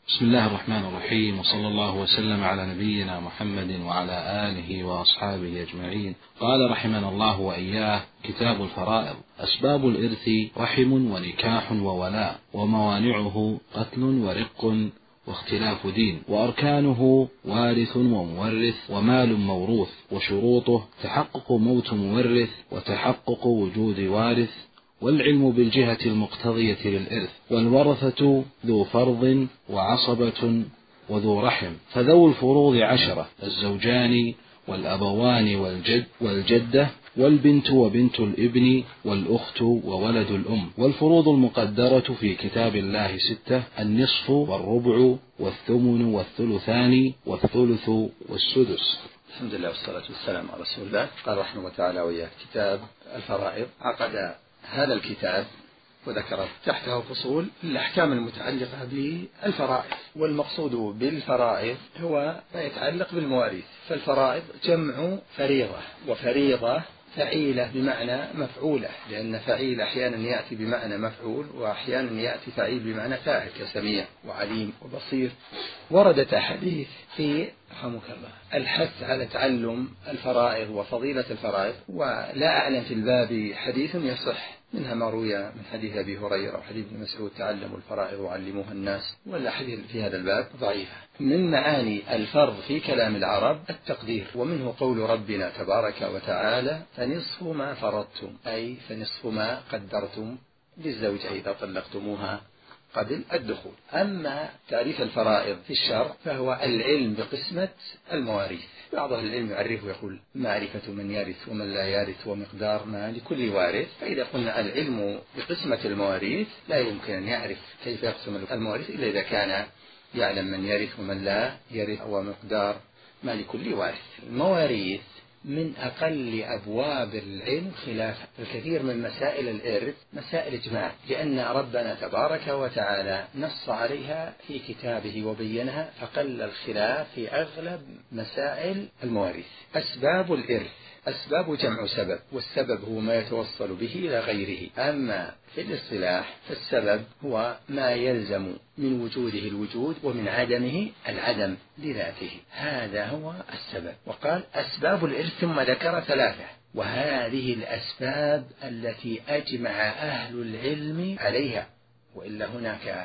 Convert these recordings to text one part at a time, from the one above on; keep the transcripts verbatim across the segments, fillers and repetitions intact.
بسم الله الرحمن الرحيم، وصلى الله وسلم على نبينا محمد وعلى آله وأصحابه أجمعين. قال رحمنا الله وإياه: كتاب الفرائض. أسباب الإرث رحم ونكاح وولاء، وموانعه قتل ورق واختلاف دين، وأركانه وارث ومورث ومال موروث، وشروطه تحقق موت مورث وتحقق وجود وارث، والعلم بالجهة المقتضية للإرث، والورثة ذو فرض وعصبة وذو رحم. فذو الفروض عشرة: الزوجان والأبوان والجد والجدة والبنت وبنت الابن والأخت وولد الأم. والفروض المقدرة في كتاب الله ستة: النصف والربع والثمن والثلثان والثلث والسدس. الحمد لله والصلاة والسلام على رسول الله. قال رحمه الله تعالى وإياه: كتاب الفرائض. عقد هذا الكتاب وذكر تحته فصول الأحكام المتعلقة بالفرائض، والمقصود بالفرائض هو ما يتعلق بالمواريث. فالفرائض جمع فريضة، وفريضة فعيلة بمعنى مفعولة، لأن فعيل أحيانا يأتي بمعنى مفعول، وأحيانا يأتي فعيل بمعنى فاعل كسميع وعليم وبصير. وردت أحاديث في رحمك الله الحث على تعلم الفرائض وفضيلة الفرائض، ولا أعلم في الباب حديث يصح، منها ما روي من حديث أبي هريرة وحديث ابن مسعود: تعلموا الفرائض وعلموها الناس. ولا حديث في هذا الباب ضعيفة. من معاني الفرض في كلام العرب التقدير، ومنه قول ربنا تبارك وتعالى: فنصف ما فرضتم، أي فنصف ما قدرتم للزوجة إذا طلقتموها قبل الدخول. أما تعريف الفرائض في الشرع فهو العلم بقسمة المواريث. بعض أهل العلم يعرفه يقول: معرفة من يرث ومن لا يرث ومقدار ما لكل وارث. فإذا قلنا العلم بقسمة المواريث، لا يمكن أن يعرف كيف يقسم المواريث إلا إذا كان يعلم من يرث ومن لا يرث ومقدار ما لكل وارث. المواريث من أقل أبواب العلم خلافا. الكثير من مسائل الإرث مسائل إجماع، لأن ربنا تبارك وتعالى نص عليها في كتابه وبينها، فقل الخلاف في أغلب مسائل المواريث. أسباب الإرث: أسباب جمع سبب، والسبب هو ما يتوصل به إلى غيره. أما في الاصطلاح فالسبب هو ما يلزم من وجوده الوجود ومن عدمه العدم لذاته، هذا هو السبب. وقال: أسباب الإرث، ثم ذكر ثلاثة، وهذه الأسباب التي أجمع أهل العلم عليها، وإلا هناك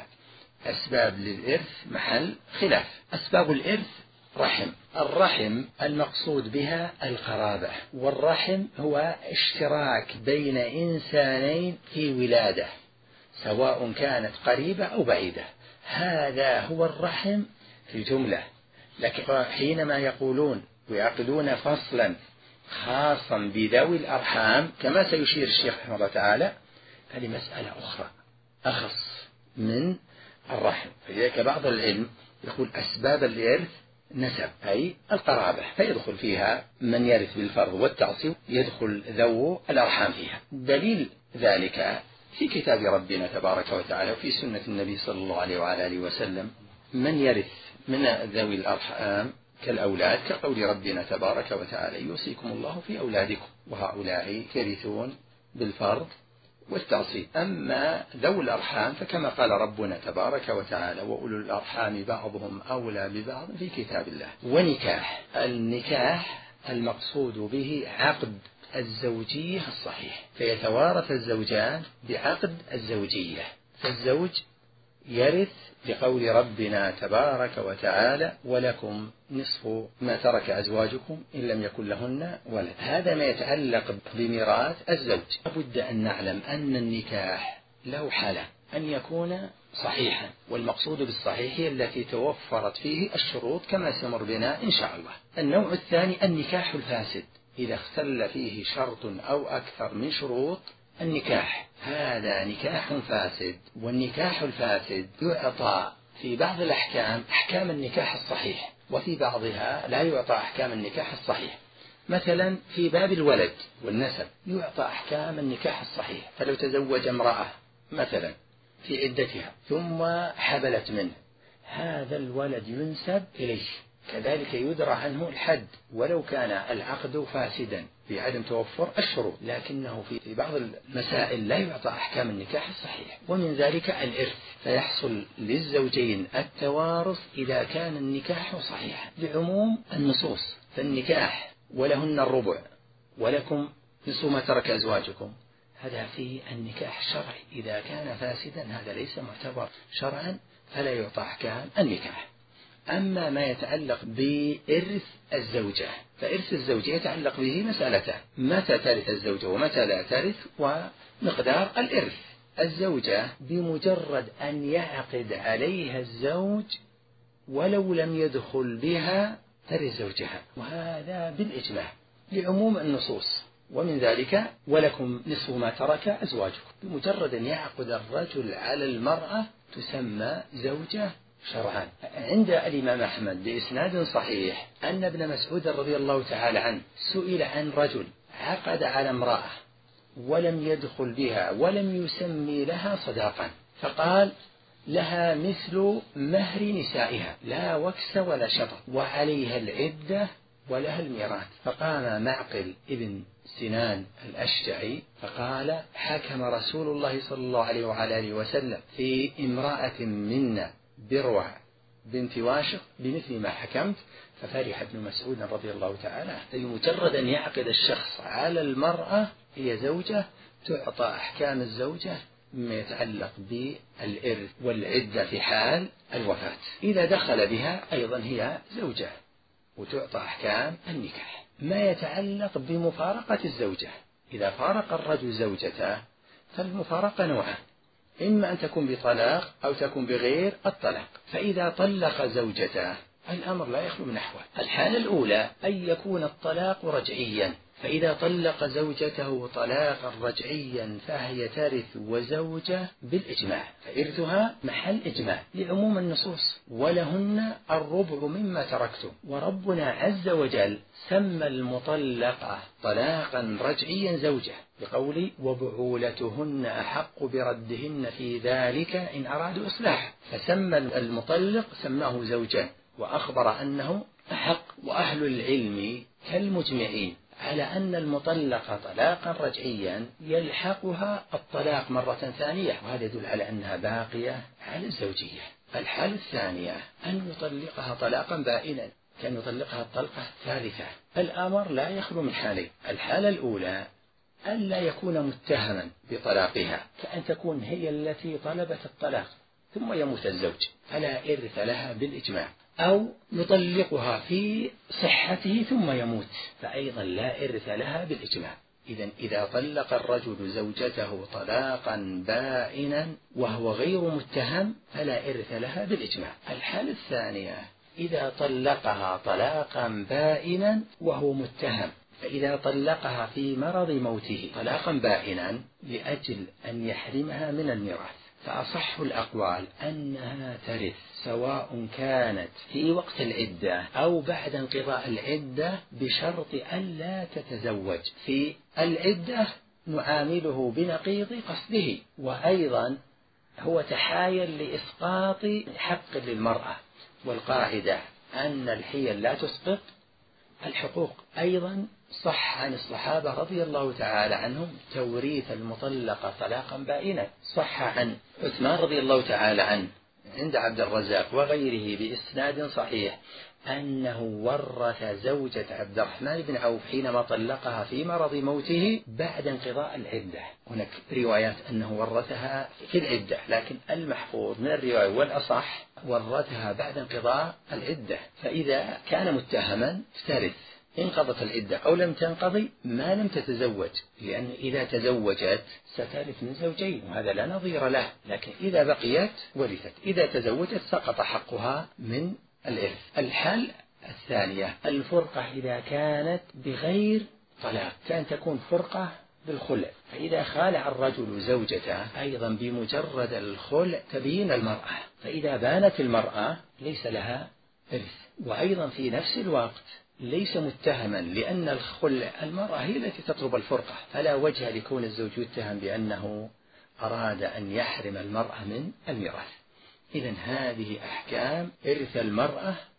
أسباب للإرث محل خلاف. أسباب الإرث: رحم. الرحم المقصود بها القرابة، والرحم هو اشتراك بين إنسانين في ولادة، سواء كانت قريبة أو بعيدة، هذا هو الرحم في الجملة. لكن حينما يقولون ويعقدون فصلا خاصا بذوي الأرحام كما سيشير الشيخ رحمه الله تعالى، هذه مسألة أخرى أخص من الرحم. فلذلك بعض العلم يقول أسباب الإرث نسب، أي القرابة، فيدخل فيها من يرث بالفرض والتعصيب، يدخل ذو الأرحام فيها. دليل ذلك في كتاب ربنا تبارك وتعالى وفي سنة النبي صلى الله عليه وعلى آله وسلم. من يرث من ذوي الأرحام كالأولاد، كقول ربنا تبارك وتعالى: يوصيكم الله في أولادكم، وهؤلاء يرثون بالفرض والتعصيب. أما ذوي الأرحام فكما قال ربنا تبارك وتعالى: وأولو الأرحام بعضهم أولى ببعض في كتاب الله. ونكاح: النكاح المقصود به عقد الزوجية الصحيح، فيتوارث الزوجان بعقد الزوجية. فالزوج يرث لقول ربنا تبارك وتعالى: ولكم نصف ما ترك أزواجكم إن لم يكن لهن ولد. هذا ما يتعلق بميراث الزوج. لابد أن نعلم أن النكاح له حالة: أن يكون صحيحا، والمقصود بالصحيح هي التي توفرت فيه الشروط كما سمر بنا إن شاء الله. النوع الثاني النكاح الفاسد، إذا اختل فيه شرط أو أكثر من شروط النكاح، هذا نكاح فاسد. والنكاح الفاسد يعطى في بعض الأحكام أحكام النكاح الصحيح، وفي بعضها لا يعطى أحكام النكاح الصحيح. مثلا في باب الولد والنسب يعطى أحكام النكاح الصحيح، فلو تزوج امرأة مثلا في عدتها ثم حبلت منه، هذا الولد ينسب إليه كذلك يدرى عنه الحد ولو كان العقد فاسدا بعدم توفر الشروط، لكنه في بعض المسائل لا يعطى أحكام النكاح الصحيح. ومن ذلك الإرث، فيحصل للزوجين التوارث إذا كان النكاح صحيحا لعموم النصوص. فالنكاح ولهن الربع ولكم نصف ما ترك أزواجكم، هذا في النكاح الشرعي. إذا كان فاسدا هذا ليس معتبر شرعا فلا يعطى أحكام النكاح. أما ما يتعلق بإرث الزوجة، فإرث الزوجة يتعلق به مسألتان: متى ترث الزوجة ومتى لا ترث، ومقدار الإرث. الزوجة بمجرد أن يعقد عليها الزوج ولو لم يدخل بها ترث زوجها، وهذا بالإجماع لعموم النصوص. ومن ذلك ولكم نصف ما ترك أزواجكم، بمجرد أن يعقد الرجل على المرأة تسمى زوجة شرعان. عند الإمام أحمد بإسناد صحيح أن ابن مسعود رضي الله تعالى عنه سئل عن رجل عقد على امرأة ولم يدخل بها ولم يسمي لها صداقا، فقال: لها مثل مهر نسائها لا وكس ولا شطط، وعليها العدة ولها الميراث. فقام معقل ابن سنان الأشجعي فقال: حكم رسول الله صلى الله عليه وعلى آله وسلم في امرأة منا بروع بنت واشق بمثل ما حكمت. ففرح ابن مسعود رضي الله تعالى. بمجرد أن يعقد الشخص على المرأة هي زوجة تعطى أحكام الزوجة مما يتعلق بالإرث والعدة في حال الوفاة. إذا دخل بها أيضا هي زوجة وتعطى أحكام النكاح. ما يتعلق بمفارقة الزوجة، إذا فارق الرجل زوجته فالمفارقة نوعان: إما أن تكون بطلاق أو تكون بغير الطلاق. فإذا طلق زوجته الأمر لا يخلو من أحوال. الحالة الأولى أن يكون الطلاق رجعيا، فإذا طلق زوجته طلاقا رجعيا فهي ترث وزوجة بالإجماع، فإرثها محل إجماع لعموم النصوص: ولهن الربع مما تركتم. وربنا عز وجل سمى المطلقة طلاقا رجعيا زوجة بقول: وبعولتهن أحق بردهن في ذلك إن أرادوا إصلاح. فسمى المطلق سماه زوجا وأخبر أنه أحق. وأهل العلم كالمجمعين على أن المطلقة طلاقا رجعيا يلحقها الطلاق مرة ثانية، وهذا يدل على أنها باقية على الزوجية. الحالة الثانية أن يطلقها طلاقا بائنا، كان يطلقها الطلقة الثالثة. الأمر لا يخلو من حالين: الحالة الأولى أن لا يكون متهما بطلاقها، كأن تكون هي التي طلبت الطلاق ثم يموت الزوج فلا إرث لها بالإجماع، أو يطلقها في صحته ثم يموت فأيضا لا إرث لها بالإجماع. إذن إذا طلق الرجل زوجته طلاقا بائنا وهو غير متهم فلا إرث لها بالإجماع. الحالة الثانية إذا طلقها طلاقا بائنا وهو متهم، فإذا طلقها في مرض موته طلاقا بائنا لأجل أن يحرمها من الميراث، فأصح الأقوال أنها ترث سواء كانت في وقت العدة أو بعد انقضاء العدة، بشرط أن لا تتزوج. في العدة نعامله بنقيض قصده، وأيضا هو تحايل لإسقاط حق للمرأة، والقاعدة أن الحيل لا تسقط الحقوق. أيضا صح عن الصحابة رضي الله تعالى عنهم توريث المطلقة طلاقا بائنا. صح عن عثمان رضي الله تعالى عنه عند عبد الرزاق وغيره بإسناد صحيح أنه ورث زوجة عبد الرحمن بن عوف حينما طلقها في مرض موته بعد انقضاء العدة. هناك روايات أنه ورثها في العدة، لكن المحفوظ من الرواية والأصح ورثها بعد انقضاء العدة. فإذا كان متهما ترث انقضت العدة أو لم تنقضي ما لم تتزوج، لأن إذا تزوجت سترث من زوجين وهذا لا نظير له، لكن إذا بقيت ورثت. إذا تزوجت سقط حقها من الإرث. الحال الثانية الفرقة إذا كانت بغير طلاق، كان تكون فرقة بالخلع، فإذا خالع الرجل زوجته أيضا بمجرد الخلع تبين المرأة، فإذا بانت المرأة ليس لها إرث. وأيضا في نفس الوقت ليس متهما، لأن الخلع المرأة هي التي تطلب الفرقة، فلا وجه لكون الزوج يتهم بأنه أراد أن يحرم المرأة من الميراث. إذن هذه أحكام إرث المرأة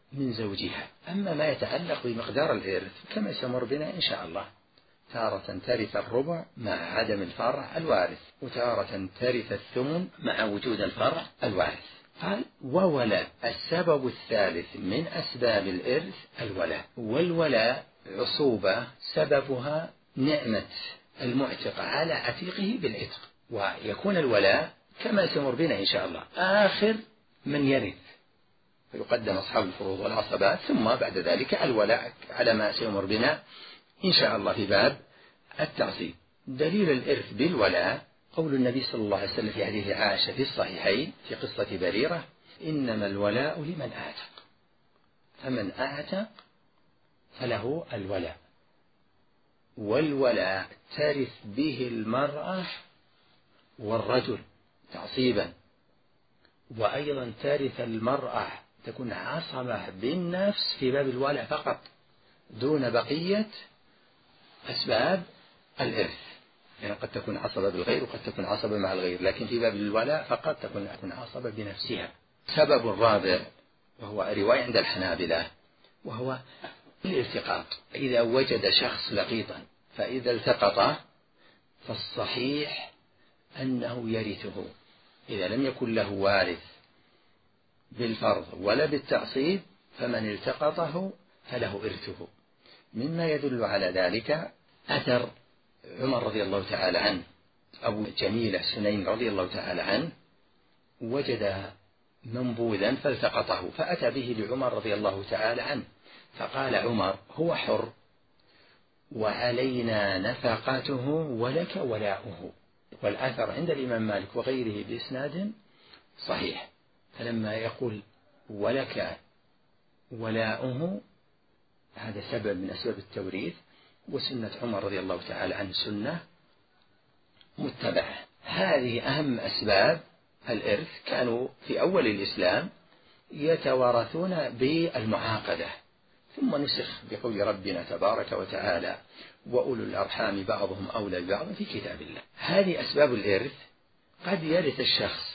من زوجها. أما ما يتعلق بمقدار الإرث كما سيمر بنا إن شاء الله، تارة ترث الربع مع عدم الفرع الوارث، وتارة ترث الثمن مع وجود الفرع الوارث. قال وولاء السبب الثالث من أسباب الإرث الولاء، والولاء عصوبة سببها نعمة المعتق على عتيقه بالعتق، ويكون الولاء كما سيمر بنا إن شاء الله آخر من يرث، فيقدم أصحاب الفروض والعصبات ثم بعد ذلك الولاء على ما سيمر بنا إن شاء الله في باب التعصيب. دليل الإرث بالولاء قول النبي صلى الله عليه وسلم في حديث عائشة في الصحيحين في قصة بريرة: إنما الولاء لمن أعتق، فمن أعتق فله الولاء. والولاء ترث به المرأة والرجل تعصيبا، وأيضا ترث المرأة تكون عصبة بالنفس في باب الولاء فقط دون بقية أسباب الإرث، يعني قد تكون عصبة بالغير وقد تكون عصبة مع الغير، لكن في باب الولاء فقط تكون تكون عصبة بنفسها. سبب الرابع وهو رواية عند الحنابلة وهو الالتقاط، إذا وجد شخص لقيطا فإذا التقط فالصحيح أنه يرثه، إذا لم يكن له وارث بالفرض ولا بالتعصيب فمن التقطه فله إرثه. مما يدل على ذلك أثر عمر رضي الله تعالى عنه، أبو جميلة سنين رضي الله تعالى عنه وجد منبوذا فالتقطه فأتى به لعمر رضي الله تعالى عنه، فقال عمر: هو حر وعلينا نفقته ولك ولاؤه. والأثر عند الإمام مالك وغيره بإسناد صحيح. فلما يقول ولك ولاؤه هذا سبب من أسباب التوريث، وسنة عمر رضي الله تعالى عنه سنة متبعة. هذه أهم أسباب الإرث. كانوا في أول الإسلام يتوارثون بالمعاقدة، ثم نسخ بقول ربنا تبارك وتعالى: وأولو الأرحام بعضهم أولى ببعض في كتاب الله. هذه أسباب الإرث. قد يرث الشخص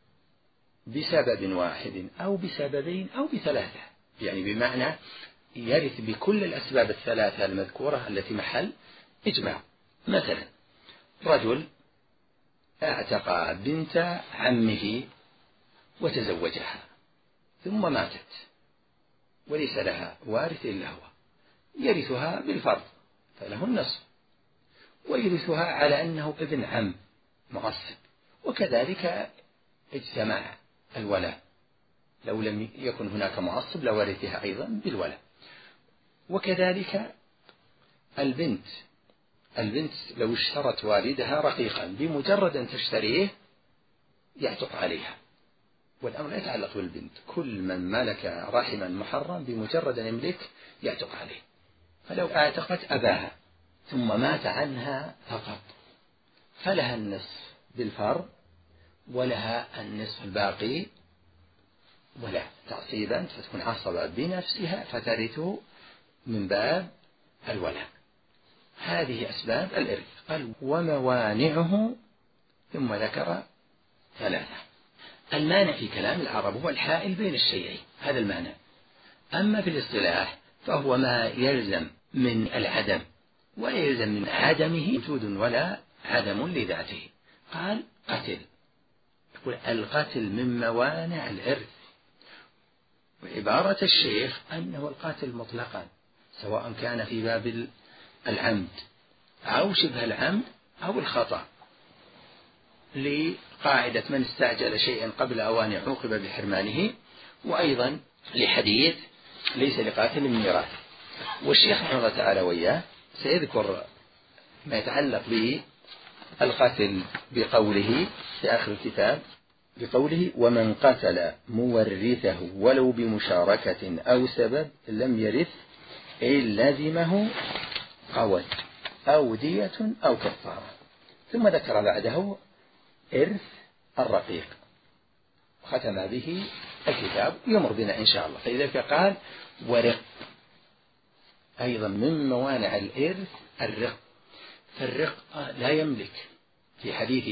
بسبب واحد أو بسببين أو بثلاثة، يعني بمعنى يرث بكل الأسباب الثلاثة المذكورة التي محل إجماع. مثلا رجل اعتق بنت عمه وتزوجها ثم ماتت وليس لها وارث إلا هو، يرثها بالفرض فله النصف، ويرثها على أنه ابن عم معصب، وكذلك اجتمع الولاء، لو لم يكن هناك معصب لورثها أيضا بالولاء. وكذلك البنت البنت لو اشترت والدها رقيقا بمجرد أن تشتريه يعتق عليها، والأمر لا يتعلق بالبنت، كل من ملك رحما محرم بمجرد أن يملك يعتق عليه. فلو اعتقت أباها ثم مات عنها فقط فلها النصف بالفرض ولها النصف الباقي ولا تعصيبا، فتكون عصبة بنفسها فترثه من باب الولاء. هذه أسباب الإرث. قال وموانعه، ثم ذكر ثلاثة. المانع في كلام العرب هو الحائل بين الشيئين، هذا المانع. أما في الاصطلاح فهو ما يلزم من العدم ولا يلزم من عدمه وجود ولا عدم لذاته. قال قتل، يقول القتل من موانع الإرث، وعبارة الشيخ أنه القتل مطلقا سواء كان في باب العمد أو شبه العمد أو الخطأ، لقاعدة من استعجل شيئا قبل أوان عوقب بحرمانه، وأيضا لحديث ليس لقاتل من ميراث. والشيخ رحمه الله تعالى وإياه سيذكر ما يتعلق به القتل بقوله في آخر الكتاب، بقوله ومن قتل مورثه ولو بمشاركة أو سبب لم يرث إن لزمه قود أو دية أو كفارة. ثم ذكر بعده إرث الرقيق، ختم به الكتاب يمر بنا إن شاء الله. فلذلك قال ورق، أيضا من موانع الإرث الرق، فالرق لا يملك. في حديث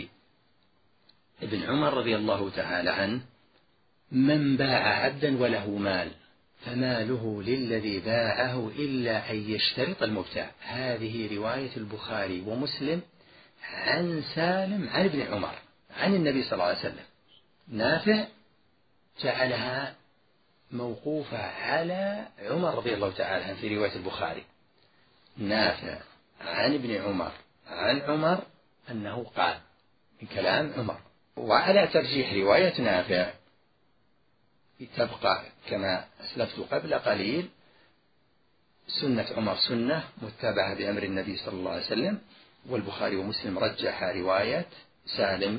ابن عمر رضي الله تعالى عنه من باع عبدا وله مال فماله للذي باعه إلا أن يشترط المبتاع. هذه رواية البخاري ومسلم عن سالم عن ابن عمر عن النبي صلى الله عليه وسلم. نافع جعلها موقوفة على عمر رضي الله تعالى عنه في رواية البخاري. نافع عن ابن عمر عن عمر أنه قال من كلام عمر. وعلى ترجيح رواية نافع تبقى كما أسلفت قبل قليل سنة عمر سنة متبعة بأمر النبي صلى الله عليه وسلم. والبخاري ومسلم رجح رواية سالم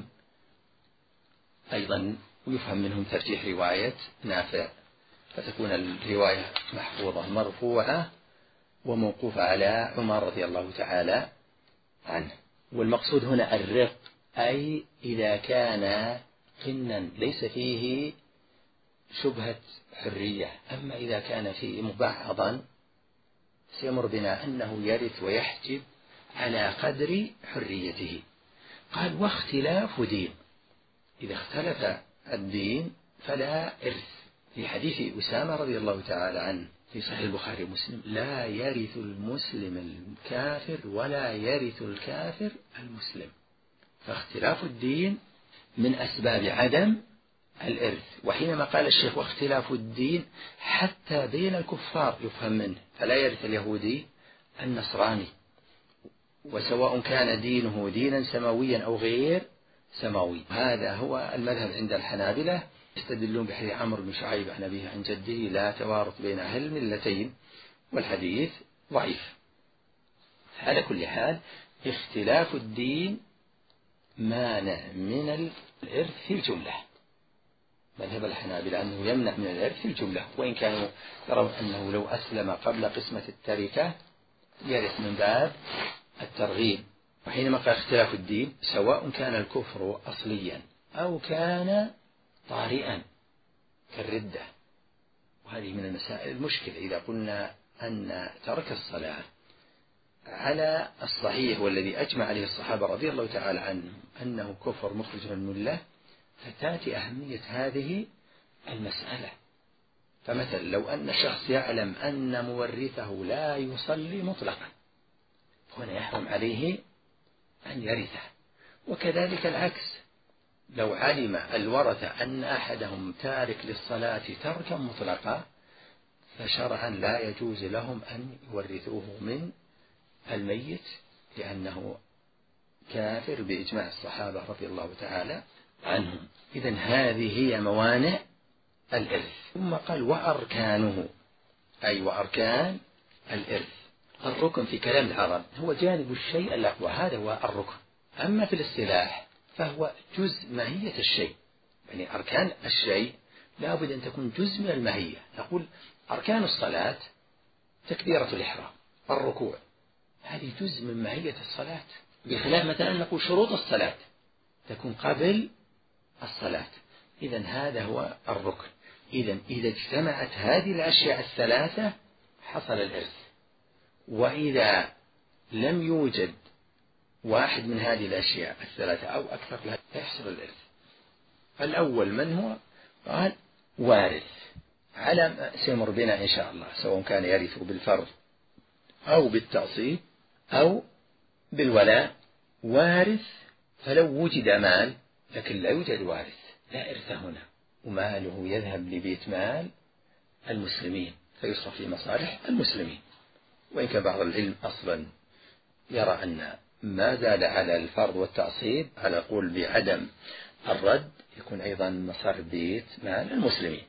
أيضا، ويفهم منهم ترجيح رواية نافع، فتكون الرواية محفوظة مرفوعة وموقوفة على عمر رضي الله تعالى عنه. والمقصود هنا الرق، أي إذا كان قنا ليس فيه شبهة حرية. أما إذا كان فيه مبعضا سيمر بنا أنه يرث ويحجب على قدر حريته. قال واختلاف دين، إذا اختلف الدين فلا إرث. في حديث أسامة رضي الله تعالى عنه في صحيح البخاري ومسلم: لا يرث المسلم الكافر ولا يرث الكافر المسلم. فاختلاف الدين من أسباب عدم الإرث. وحينما قال الشيخ واختلاف الدين حتى بين الكفار يفهم منه، فلا يرث اليهودي النصراني، وسواء كان دينه دينا سماويا أو غير سماوي. هذا هو المذهب عند الحنابلة، يستدلون بحديث عمرو بن شعيب عن أبيه عن جده: لا توارث بين أهل الملتين، والحديث ضعيف. على كل حال اختلاف الدين مانع من الإرث في الجملة. مذهب الحنابلة أنه يمنع من الإرث في الجملة، وإن كانوا يرون أنه لو أسلم قبل قسمة التركة يرث من باب الترغيب. وحينما قال اختلاف الدين سواء كان الكفر أصليا أو كان طارئا كالردة. وهذه من المسائل المشكلة. إذا قلنا أن ترك الصلاة على الصحيح والذي أجمع عليه الصحابة رضي الله تعالى عنهم أنه كفر مخرج من الملة، فتأتي أهمية هذه المسألة. فمثلا لو أن شخص يعلم أن مورثه لا يصلي مطلقا، هنا يحرم عليه أن يرثه. وكذلك العكس، لو علم الورثة أن أحدهم تارك للصلاة تركا مطلقا، فشرعا لا يجوز لهم أن يورثوه من الميت لأنه كافر بإجماع الصحابة رضي الله تعالى عنهم. إذن هذه هي موانع الإرث. ثم قال وأركانه، أي وأركان الإرث. الركن في كلام العرب هو جانب الشيء الأقوى، هذا هو الركن. أما في الاصطلاح فهو جزء ماهية الشيء، يعني أركان الشيء لا بد أن تكون جزء من الماهية. نقول أركان الصلاة تكبيرة الإحرام، الركوع، هذه جزء من ماهية الصلاة. بخلاف مثلا نقول شروط الصلاة تكون قبل الصلاة. إذن هذا هو الركن. إذن إذا اجتمعت هذه الأشياء الثلاثة حصل الإرث. وإذا لم يوجد واحد من هذه الأشياء الثلاثة أو أكثر لا يحصل الإرث. الأول من هو؟ قال وارث، على سيمر بنا إن شاء الله، سواء كان يرث بالفرض أو بالتعصيب أو بالولاء. وارث فلو وجد مال لكن لا يوجد وارث لا إرث هنا، وماله يذهب لبيت مال المسلمين فيصرف في مصالح المسلمين. وإن كان بعض العلم أصلا يرى أن ما زال على الفرض والتعصيب على قول بعدم الرد يكون أيضا مصارف بيت مال المسلمين.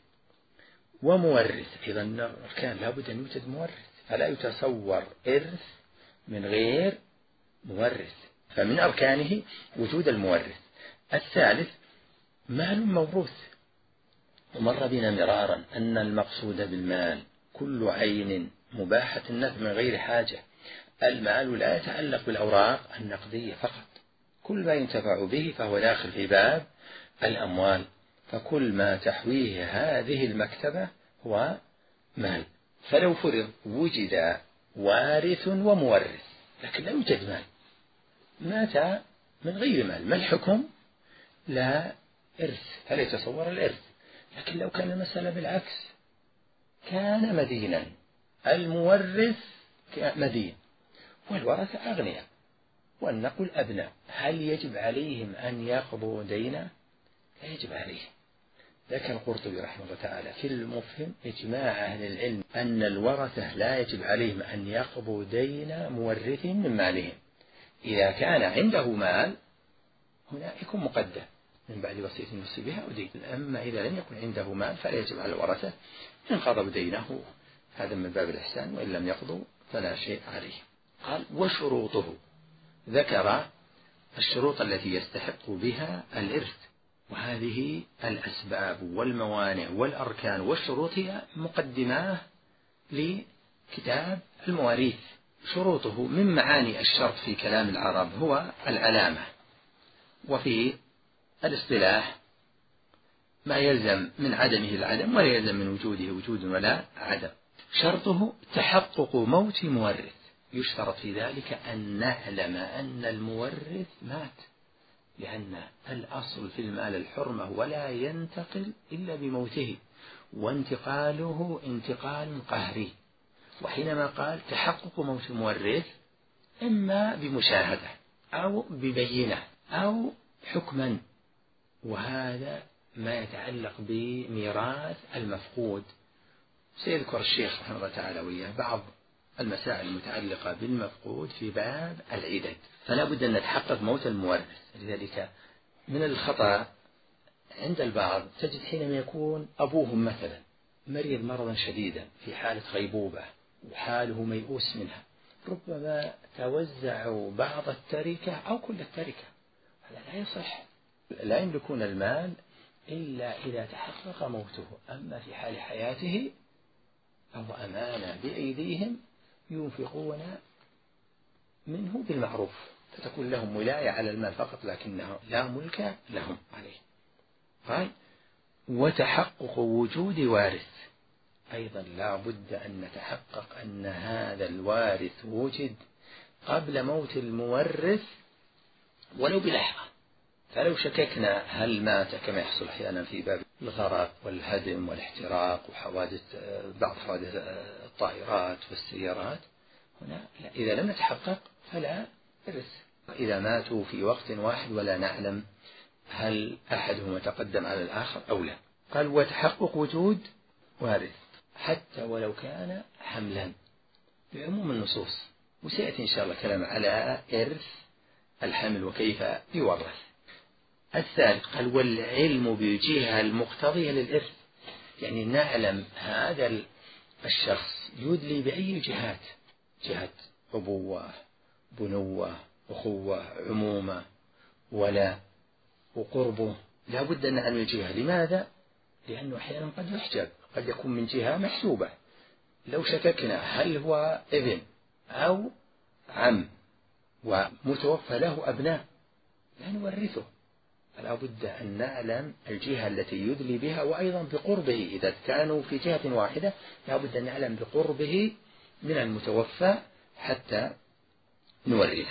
ومورث أيضا كان لابد أن يوجد مورث، فلا يتصور إرث من غير مورث، فمن أركانه وجود المورث. الثالث مال موروث، ومر بنا مرارا أن المقصود بالمال كل عين مباحة النفع من غير حاجة. المال لا يتعلق بالأوراق النقدية فقط، كل ما ينتفع به فهو داخل في باب الأموال، فكل ما تحويه هذه المكتبة هو مال. فلو فرض وجد وارث ومورث لكن لا يوجد مال، مات من غير مال، ما الحكم؟ لا إرث، فلا يتصور الإرث. لكن لو كان المسألة بالعكس، كان مدينا، المورث مدين والورثة أغنياء والنقل أبناء، هل يجب عليهم أن يقضوا دينا؟ لا يجب عليهم. ذكر القرطبي رحمه الله تعالى في المفهم إجماع أهل العلم أن الورثة لا يجب عليهم أن يقضوا دين مورثهم من مالهم. إذا كان عنده مال هنا يكون مقدم من بعد وصية يوصي بها أو دين، أما إذا لم يكن عنده مال فلا يجب على الورثة إن قضوا دينه، هذا من باب الإحسان، وإن لم يقضوا فلا شيء عليه. قال وشروطه، ذكر الشروط التي يستحق بها الإرث، وهذه الأسباب والموانع والأركان والشروط هي مقدماه لكتاب المواريث. شروطه من معاني الشرط في كلام العرب هو العلامة، وفي الاصطلاح ما يلزم من عدمه العدم ولا يلزم من وجوده وجود ولا عدم. شرطه تحقق موت مورث، يشترط في ذلك أن نعلم أن المورث مات، لأن الأصل في المال الحرمة ولا ينتقل إلا بموته، وانتقاله انتقال قهري. وحينما قال تحقق موت مورث إما بمشاهدة أو ببينة أو حكما، وهذا ما يتعلق بميراث المفقود. سيذكر الشيخ رحمه الله تعالى وإياه بعض المسائل المتعلقة بالمفقود في باب العدد، فلا بد أن نتحقق موت المورث. لذلك من الخطأ عند البعض تجد حينما يكون أبوهم مثلا مريض مرضا شديدا في حالة غيبوبة وحاله ميؤوس منها، ربما توزعوا بعض التركة أو كل التركة، هذا لا يصح. لا يملكون المال إلا إذا تحقق موته، أما في حال حياته فهو أمانة بأيديهم ينفقون منه بالمعروف، فتكون لهم ولاية على المال فقط لكنه لا ملك لهم عليه. قال وتحقق وجود وارث، أيضا لا بد أن نتحقق أن هذا الوارث وجد قبل موت المورث ولو بلحظة. فلو شككنا هل مات كما يحصل أحيانا في باب الغرق والهدم والاحتراق وحوادث بعض حوادث الطائرات والسيارات، هنا إذا لم نتحقق فلا إرث. إذا ماتوا في وقت واحد ولا نعلم هل أحدهما تقدم على الآخر أو لا. قال وتحقق وجود وارث حتى ولو كان حملا بعموم النصوص، وسيأتي إن شاء الله كلام على إرث الحمل وكيف يورث. الثالث قال والعلم بالجهة المقتضية للإرث، يعني نعلم هذا الشخص يدلي بأي جهات، جهة أبوة بنوة أخوة عمومة ولا وقربه، لا بد أن نعلم الجهة. لماذا؟ لأنه أحيانا قد يحجب، قد يكون من جهة محسوبة. لو شككنا هل هو ابن أو عم ومتوفى له أبناء لا نورثه، فلا بد أن نعلم الجهة التي يدلي بها، وأيضا بقربه إذا كانوا في جهة واحدة لا بد أن نعلم بقربه من المتوفى حتى نورثه.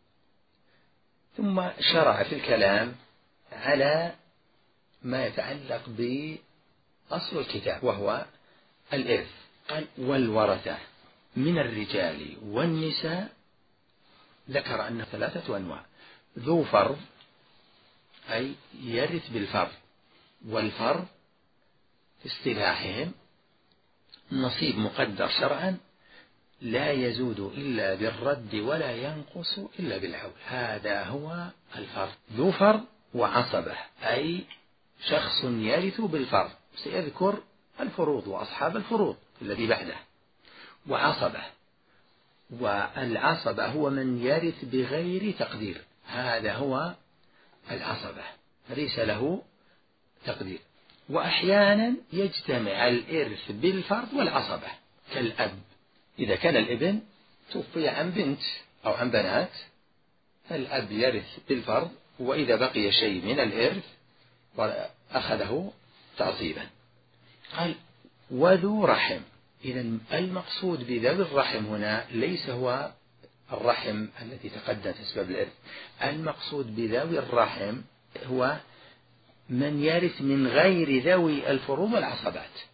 ثم شرع في الكلام على ما يتعلق بأصل الكتاب وهو الإرث. قال والورثة من الرجال والنساء، ذكر أنه ثلاثة أنواع: ذو فرض أي يرث بالفرض، والفرض في اصطلاحهم نصيب مقدر شرعا لا يزود إلا بالرد ولا ينقص إلا بالعول، هذا هو الفرض. ذو فرض وعصبة أي شخص يرث بالفرض، سيذكر الفروض وأصحاب الفروض الذي بعده. وعصبة، والعصبة هو من يرث بغير تقدير، هذا هو العصبة ليس له تقدير. وأحيانا يجتمع الإرث بالفرض والعصبة كالأب، إذا كان الابن توفي عن بنت أو عن بنات فالأب يرث بالفرض، وإذا بقي شيء من الإرث أخذه تعصيبا. قال وذو رحم، إذا المقصود بذوي الرحم هنا ليس هو الرحم التي تقدم في أسباب الإرث، المقصود بذوي الرحم هو من يرث من غير ذوي الفروض والعصبات،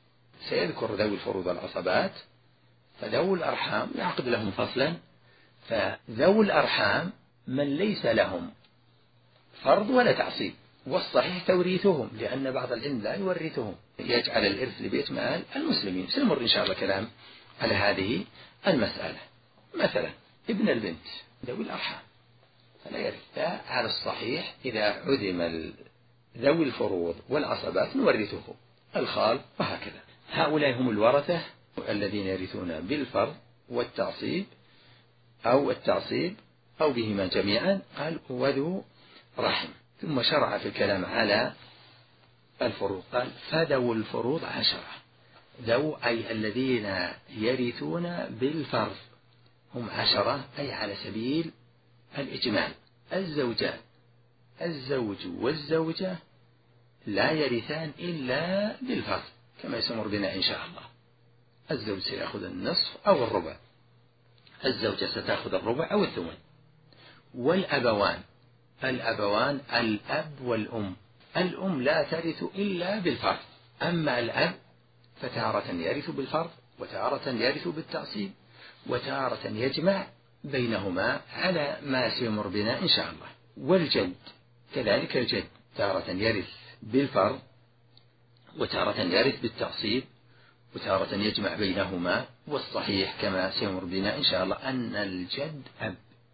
سيذكر ذوي الفروض والعصبات، فذوي الأرحام يعقد لهم فصلا. فذوي الأرحام من ليس لهم فرض ولا تعصيب، والصحيح توريثهم، لأن بعض العلم لا يورثهم، يجعل الإرث لبيت مال المسلمين. سنمر إن شاء الله كلام على هذه المسألة. مثلا ابن البنت ذوي الأرحام فلا يرث، لا على الصحيح إذا عدم ذوي الفروض والعصبات نورثه، الخال وهكذا. هؤلاء هم الورثة الذين يرثون بالفرض والتعصيب أو التعصيب أو بهما جميعا. قال وذو رحم. ثم شرع في الكلام على الفروض، قال فذو الفروض عشرة. ذو أي الذين يرثون بالفرض هم عشرة، أي على سبيل الإجمال. الزوجان الزوج والزوجة لا يرثان إلا بالفرض كما يسمر بنا إن شاء الله. الزوج سيأخذ النصف أو الربع، الزوجة ستأخذ الربع أو الثمن. والأبوان الأبوان الأب والأم. الأم لا ترث إلا بالفرض، أما الأب فتارة يرث بالفرض وتارة يرث بالتعصيب وتارة يجمع بينهما على ما سيمر بنا إن شاء الله. والجد كذلك، الجد تارة يرث بالفرض وتارة يرث بالتعصيب وتارة يجمع بينهما. والصحيح كما سيمر بنا إن شاء الله أن الجد أب،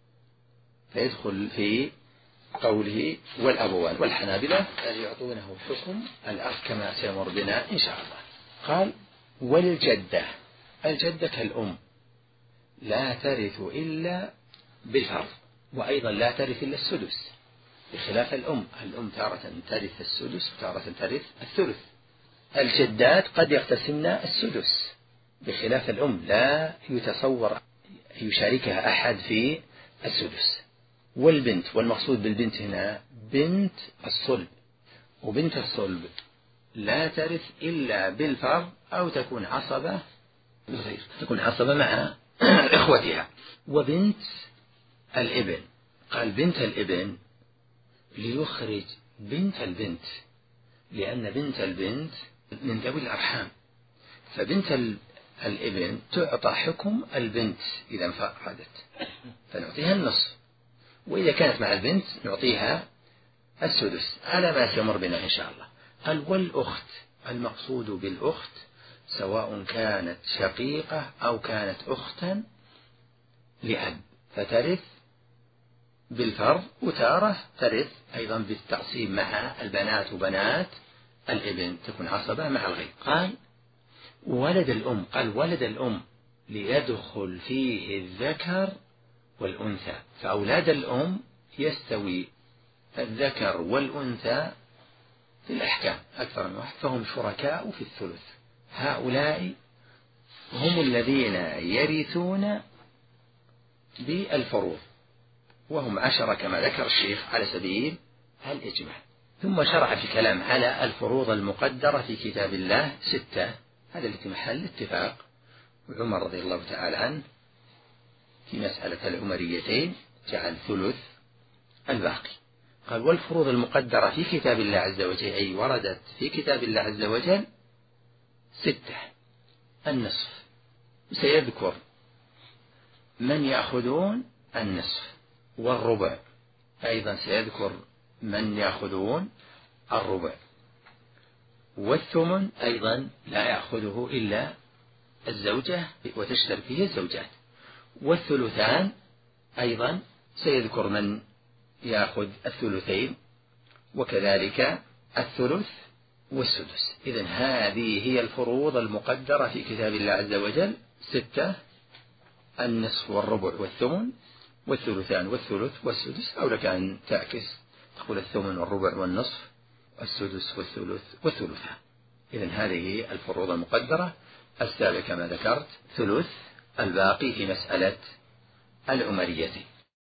فيدخل في قوله والأبوان. والحنابلة يعطونه حكم الأب كما سيمر بنا إن شاء الله. قال والجدة، الجدة كالأم لا ترث إلا بالفرض، وأيضا لا ترث إلا السدس، بخلاف الأم. الأم تارة ترث السدس وتارة ترث الثلث. الجدات قد يقتسمن السدس بخلاف الأم، لا يتصور يشاركها أحد في السدس. والبنت، والمقصود بالبنت هنا بنت الصلب، وبنت الصلب لا ترث إلا بالفرض أو تكون عصبة بالغير، تكون عصبة مع إخوتها. وبنت الابن، قال بنت الابن ليخرج بنت البنت، لأن بنت البنت من ذوي الأرحام، فبنت الابن تعطى حكم البنت إذا انفردت فنعطيها النصف، وإذا كانت مع البنت نعطيها السدس على ما سيمر بنا إن شاء الله. قال والأخت، المقصود بالأخت سواء كانت شقيقة أو كانت أختا لأب، فترث بالفرض وتارة ترث أيضا بالتعصيب مع البنات وبنات الابن، تكون عصبة مع الغير. قال ولد الأم، قال ولد الأم ليدخل فيه الذكر والأنثى، فأولاد الأم يستوي الذكر والأنثى في الأحكام أكثر من واحد، فهم شركاء في الثلث. هؤلاء هم الذين يرثون بالفروض، وهم عشرة كما ذكر الشيخ على سبيل الإجماع. ثم شرع في كلام على الفروض المقدرة في كتاب الله ستة، هذا التي محل اتفاق عمر رضي الله تعالى عنه في مسألة العمريتين جعل ثلث الباقي. قال والفروض المقدرة في كتاب الله عز وجل، أي وردت في كتاب الله عز وجل ستة. النصف، سيذكر من يأخذون النصف، والربع أيضا سيذكر من يأخذون الربع، والثمن أيضا لا يأخذه إلا الزوجة وتشترك فيه الزوجات، والثلثان أيضا سيذكر من يأخذ الثلثين وكذلك الثلث والسدس. إذن هذه هي الفروض المقدرة في كتاب الله عز وجل ستة: النصف والربع والثمن والثلثان والثلث والسدس، أو لك أن تعكس تقول الثمن والربع والنصف والسدس والثلث والثلثان. إذن هذه الفروض المقدرة. السابع كما ذكرت ثلث الباقي في مسألة العمريتين.